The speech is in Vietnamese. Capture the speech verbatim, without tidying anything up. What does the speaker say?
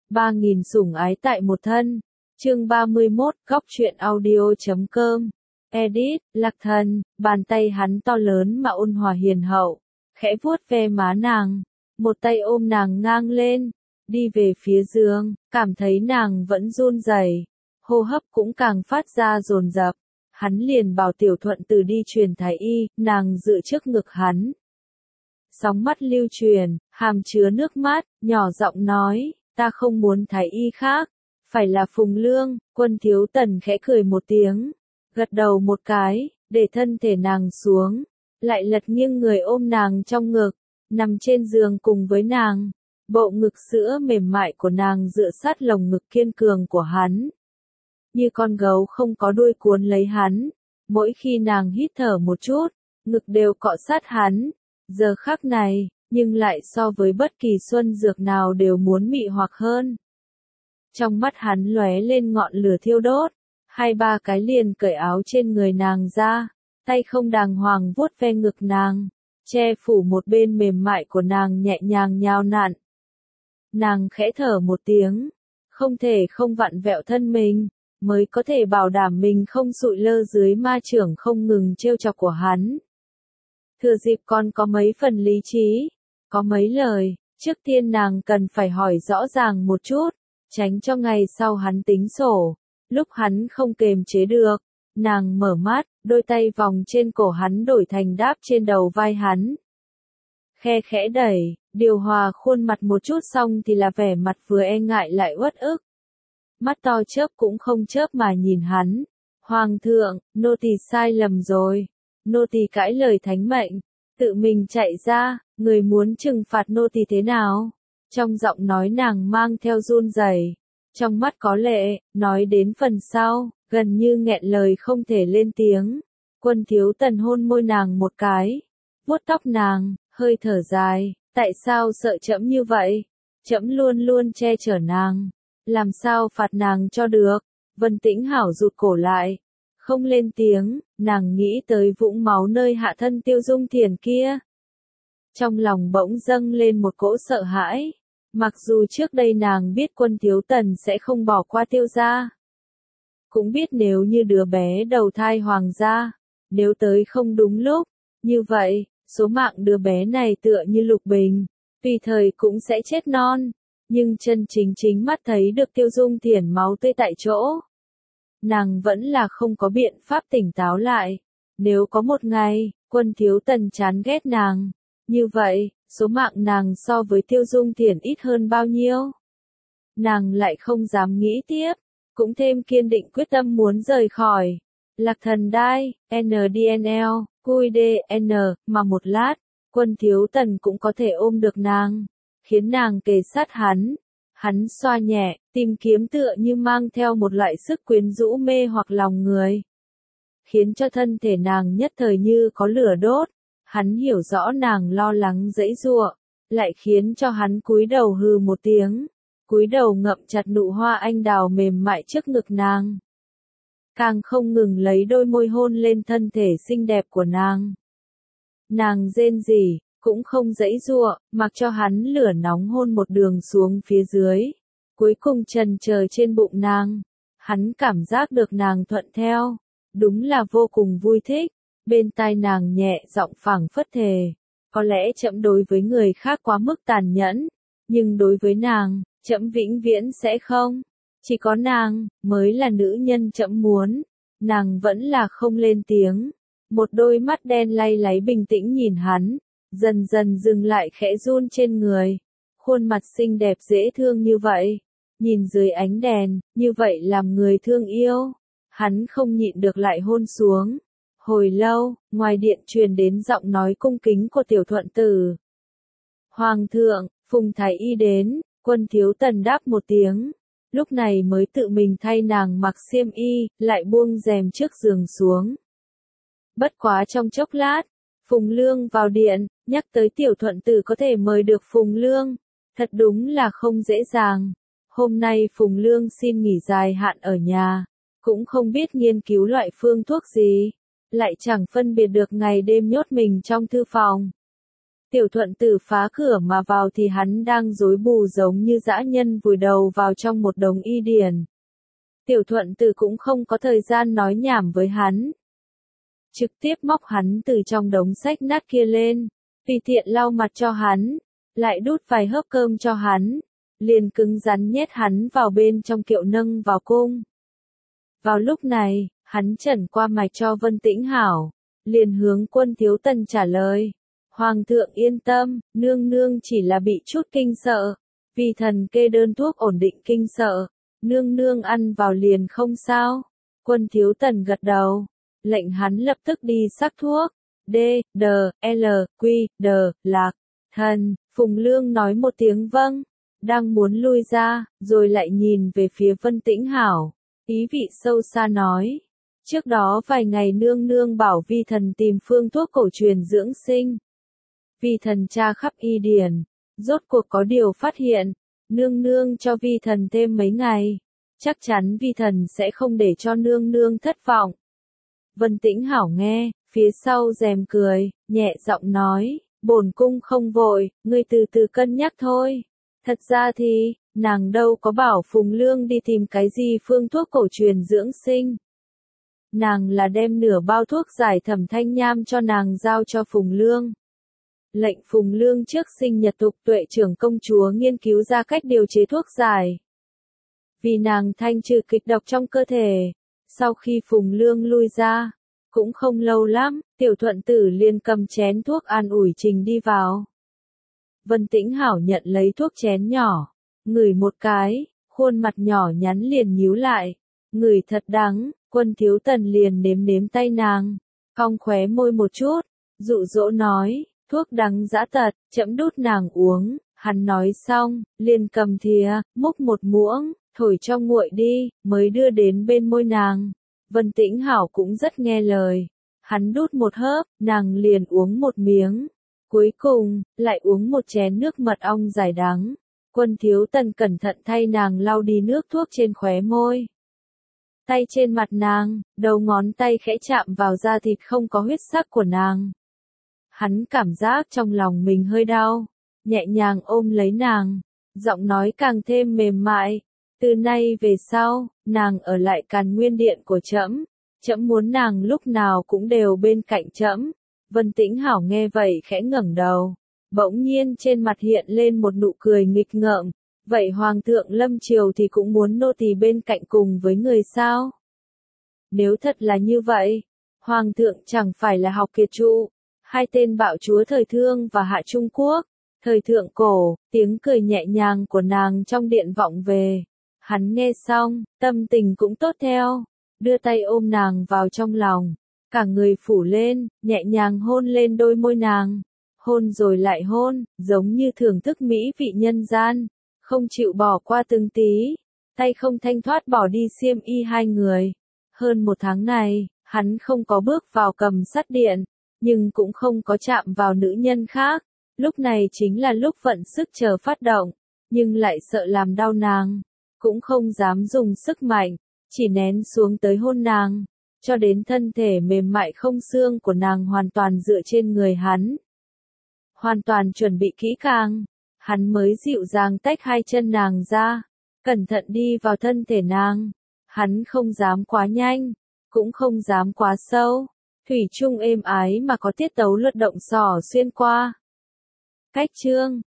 ba nghìn sủng ái tại một thân. Chương ba mươi mốt, góc truyện audio chấm com. Edit, Lạc Thần, bàn tay hắn to lớn mà ôn hòa hiền hậu, khẽ vuốt ve má nàng, một tay ôm nàng ngang lên, đi về phía giường, cảm thấy nàng vẫn run rẩy, hô hấp cũng càng phát ra dồn dập. Hắn liền bảo Tiểu Thuận Tử đi truyền thái y, nàng dựa trước ngực hắn. Sóng mắt lưu truyền, hàm chứa nước mắt, nhỏ giọng nói, ta không muốn thái y khác, phải là Phùng Lương. Quân Thiếu Tần khẽ cười một tiếng, gật đầu một cái, để thân thể nàng xuống, lại lật nghiêng người ôm nàng trong ngực, nằm trên giường cùng với nàng. Bộ ngực sữa mềm mại của nàng dựa sát lồng ngực kiên cường của hắn, như con gấu không có đuôi cuốn lấy hắn. Mỗi khi nàng hít thở một chút, ngực đều cọ sát hắn. Giờ khắc này, nhưng lại so với bất kỳ xuân dược nào đều muốn mị hoặc hơn. Trong mắt hắn lóe lên ngọn lửa thiêu đốt, hai ba cái liền cởi áo trên người nàng ra, tay không đàng hoàng vuốt ve ngực nàng, che phủ một bên mềm mại của nàng nhẹ nhàng nhào nặn. Nàng khẽ thở một tiếng, không thể không vặn vẹo thân mình, mới có thể bảo đảm mình không sụi lơ dưới ma chưởng không ngừng trêu chọc của hắn. Thừa dịp còn có mấy phần lý trí, có mấy lời, trước tiên nàng cần phải hỏi rõ ràng một chút, tránh cho ngày sau hắn tính sổ. Lúc hắn không kềm chế được, nàng mở mắt, đôi tay vòng trên cổ hắn đổi thành đáp trên đầu vai hắn. Khe khẽ đẩy, điều hòa khuôn mặt một chút xong thì là vẻ mặt vừa e ngại lại uất ức. Mắt to chớp cũng không chớp mà nhìn hắn. Hoàng thượng, nô tỳ sai lầm rồi. Nô tỳ cãi lời thánh mệnh, tự mình chạy ra, người muốn trừng phạt nô tỳ thế nào? Trong giọng nói nàng mang theo run rẩy, trong mắt có lệ. Nói đến phần sau, gần như nghẹn lời không thể lên tiếng. Quân Thiếu Tần hôn môi nàng một cái, vuốt tóc nàng, hơi thở dài, tại sao sợ trẫm như vậy? Trẫm luôn luôn che chở nàng, làm sao phạt nàng cho được? Vân Tĩnh Hảo rụt cổ lại, không lên tiếng. Nàng nghĩ tới vũng máu nơi hạ thân Tiêu Dung Thiền kia, trong lòng bỗng dâng lên một cỗ sợ hãi. Mặc dù trước đây nàng biết Quân Thiếu Tần sẽ không bỏ qua Tiêu gia, cũng biết nếu như đứa bé đầu thai hoàng gia, nếu tới không đúng lúc, như vậy, số mạng đứa bé này tựa như lục bình, tùy thời cũng sẽ chết non. Nhưng chân chính chính mắt thấy được Tiêu Dung Thiền máu tươi tại chỗ, nàng vẫn là không có biện pháp tỉnh táo lại. Nếu có một ngày, Quân Thiếu Tần chán ghét nàng, như vậy, số mạng nàng so với Tiêu Dung Thiền ít hơn bao nhiêu? Nàng lại không dám nghĩ tiếp, cũng thêm kiên định quyết tâm muốn rời khỏi Lạc Thần Đai, en đê en lờ, quy đê en, mà một lát, Quân Thiếu Tần cũng có thể ôm được nàng, khiến nàng kề sát hắn. Hắn xoa nhẹ, tìm kiếm tựa như mang theo một loại sức quyến rũ mê hoặc lòng người, khiến cho thân thể nàng nhất thời như có lửa đốt. Hắn hiểu rõ nàng lo lắng giãy giụa, lại khiến cho hắn cúi đầu hừ một tiếng, cúi đầu ngậm chặt nụ hoa anh đào mềm mại trước ngực nàng, càng không ngừng lấy đôi môi hôn lên thân thể xinh đẹp của nàng. Nàng rên rỉ, cũng không giãy giụa, mặc cho hắn lửa nóng hôn một đường xuống phía dưới, cuối cùng trần chờ trên bụng nàng. Hắn cảm giác được nàng thuận theo, đúng là vô cùng vui thích. Bên tai nàng nhẹ giọng phảng phất thề, có lẽ trẫm đối với người khác quá mức tàn nhẫn, nhưng đối với nàng, trẫm vĩnh viễn sẽ không. Chỉ có nàng mới là nữ nhân trẫm muốn. Nàng vẫn là không lên tiếng, một đôi mắt đen lay láy bình tĩnh nhìn hắn, dần dần dừng lại khẽ run trên người. Khuôn mặt xinh đẹp dễ thương như vậy, nhìn dưới ánh đèn, như vậy làm người thương yêu. Hắn không nhịn được lại hôn xuống. Hồi lâu, ngoài điện truyền đến giọng nói cung kính của Tiểu Thuận Tử. Hoàng thượng, Phùng Thái Y đến. Quân Thiếu Tần đáp một tiếng, lúc này mới tự mình thay nàng mặc xiêm y, lại buông rèm trước giường xuống. Bất quá trong chốc lát, Phùng Lương vào điện, nhắc tới Tiểu Thuận Tử có thể mời được Phùng Lương, thật đúng là không dễ dàng. Hôm nay Phùng Lương xin nghỉ dài hạn ở nhà, cũng không biết nghiên cứu loại phương thuốc gì, lại chẳng phân biệt được ngày đêm nhốt mình trong thư phòng. Tiểu Thuận Tử phá cửa mà vào thì hắn đang rối bù giống như dã nhân vùi đầu vào trong một đống y điển. Tiểu Thuận Tử cũng không có thời gian nói nhảm với hắn. Trực tiếp móc hắn từ trong đống sách nát kia lên, tùy tiện lau mặt cho hắn, lại đút vài hớp cơm cho hắn, liền cứng rắn nhét hắn vào bên trong kiệu nâng vào cung. Vào lúc này, hắn trần qua mạch cho Vân Tĩnh Hảo, liền hướng Quân Thiếu Tần trả lời. Hoàng thượng yên tâm, nương nương chỉ là bị chút kinh sợ, vì thần kê đơn thuốc ổn định kinh sợ, nương nương ăn vào liền không sao. Quân Thiếu Tần gật đầu, lệnh hắn lập tức đi sắc thuốc. D, D, L, Q, D, Lạc, Thần, Phùng Lương nói một tiếng vâng, đang muốn lui ra, rồi lại nhìn về phía Vân Tĩnh Hảo, ý vị sâu xa nói. Trước đó vài ngày nương nương bảo vi thần tìm phương thuốc cổ truyền dưỡng sinh. Vi thần tra khắp y điển, rốt cuộc có điều phát hiện, nương nương cho vi thần thêm mấy ngày, chắc chắn vi thần sẽ không để cho nương nương thất vọng. Vân Tĩnh Hảo nghe, phía sau rèm cười, nhẹ giọng nói, bổn cung không vội, ngươi từ từ cân nhắc thôi. Thật ra thì, nàng đâu có bảo Phùng Lương đi tìm cái gì phương thuốc cổ truyền dưỡng sinh. Nàng là đem nửa bao thuốc giải Thẩm Thanh Nham cho nàng giao cho Phùng Lương. Lệnh Phùng Lương trước sinh nhật Tục Tuệ trưởng công chúa nghiên cứu ra cách điều chế thuốc giải. Vì nàng thanh trừ kịch độc trong cơ thể. Sau khi Phùng Lương lui ra, cũng không lâu lắm, Tiểu Thuận Tử liền cầm chén thuốc an ủi Trình đi vào. Vân Tĩnh Hảo nhận lấy thuốc chén nhỏ, ngửi một cái, khuôn mặt nhỏ nhắn liền nhíu lại, ngửi thật đắng. Quân Thiếu Tần liền nếm nếm tay nàng, cong khóe môi một chút, dụ dỗ nói, thuốc đắng dã tật, chậm đút nàng uống. Hắn nói xong, liền cầm thìa, múc một muỗng, thổi cho nguội đi, mới đưa đến bên môi nàng. Vân Tĩnh Hảo cũng rất nghe lời, hắn đút một hớp, nàng liền uống một miếng. Cuối cùng, lại uống một chén nước mật ong giải đắng. Quân Thiếu Tần cẩn thận thay nàng lau đi nước thuốc trên khóe môi. Tay trên mặt nàng, đầu ngón tay khẽ chạm vào da thịt không có huyết sắc của nàng. Hắn cảm giác trong lòng mình hơi đau, nhẹ nhàng ôm lấy nàng, giọng nói càng thêm mềm mại. Từ nay về sau, nàng ở lại Càn Nguyên Điện của trẫm, trẫm muốn nàng lúc nào cũng đều bên cạnh trẫm. Vân Tĩnh Hảo nghe vậy khẽ ngẩng đầu, bỗng nhiên trên mặt hiện lên một nụ cười nghịch ngợm. Vậy Hoàng thượng lâm triều thì cũng muốn nô tỳ bên cạnh cùng với người sao? Nếu thật là như vậy, Hoàng thượng chẳng phải là học kiệt trụ, hai tên bạo chúa thời Thương và Hạ Trung Quốc, thời thượng cổ, tiếng cười nhẹ nhàng của nàng trong điện vọng về. Hắn nghe xong, tâm tình cũng tốt theo, đưa tay ôm nàng vào trong lòng, cả người phủ lên, nhẹ nhàng hôn lên đôi môi nàng, hôn rồi lại hôn, giống như thưởng thức mỹ vị nhân gian. Không chịu bỏ qua từng tí, tay không thanh thoát bỏ đi xiêm y hai người. Hơn một tháng này, hắn không có bước vào cầm sắt điện, nhưng cũng không có chạm vào nữ nhân khác. Lúc này chính là lúc vận sức chờ phát động, nhưng lại sợ làm đau nàng, cũng không dám dùng sức mạnh, chỉ nén xuống tới hôn nàng, cho đến thân thể mềm mại không xương của nàng hoàn toàn dựa trên người hắn. Hoàn toàn chuẩn bị kỹ càng. Hắn mới dịu dàng tách hai chân nàng ra, cẩn thận đi vào thân thể nàng. Hắn không dám quá nhanh, cũng không dám quá sâu, thủy chung êm ái mà có tiết tấu luật động xỏ xuyên qua. Cách chương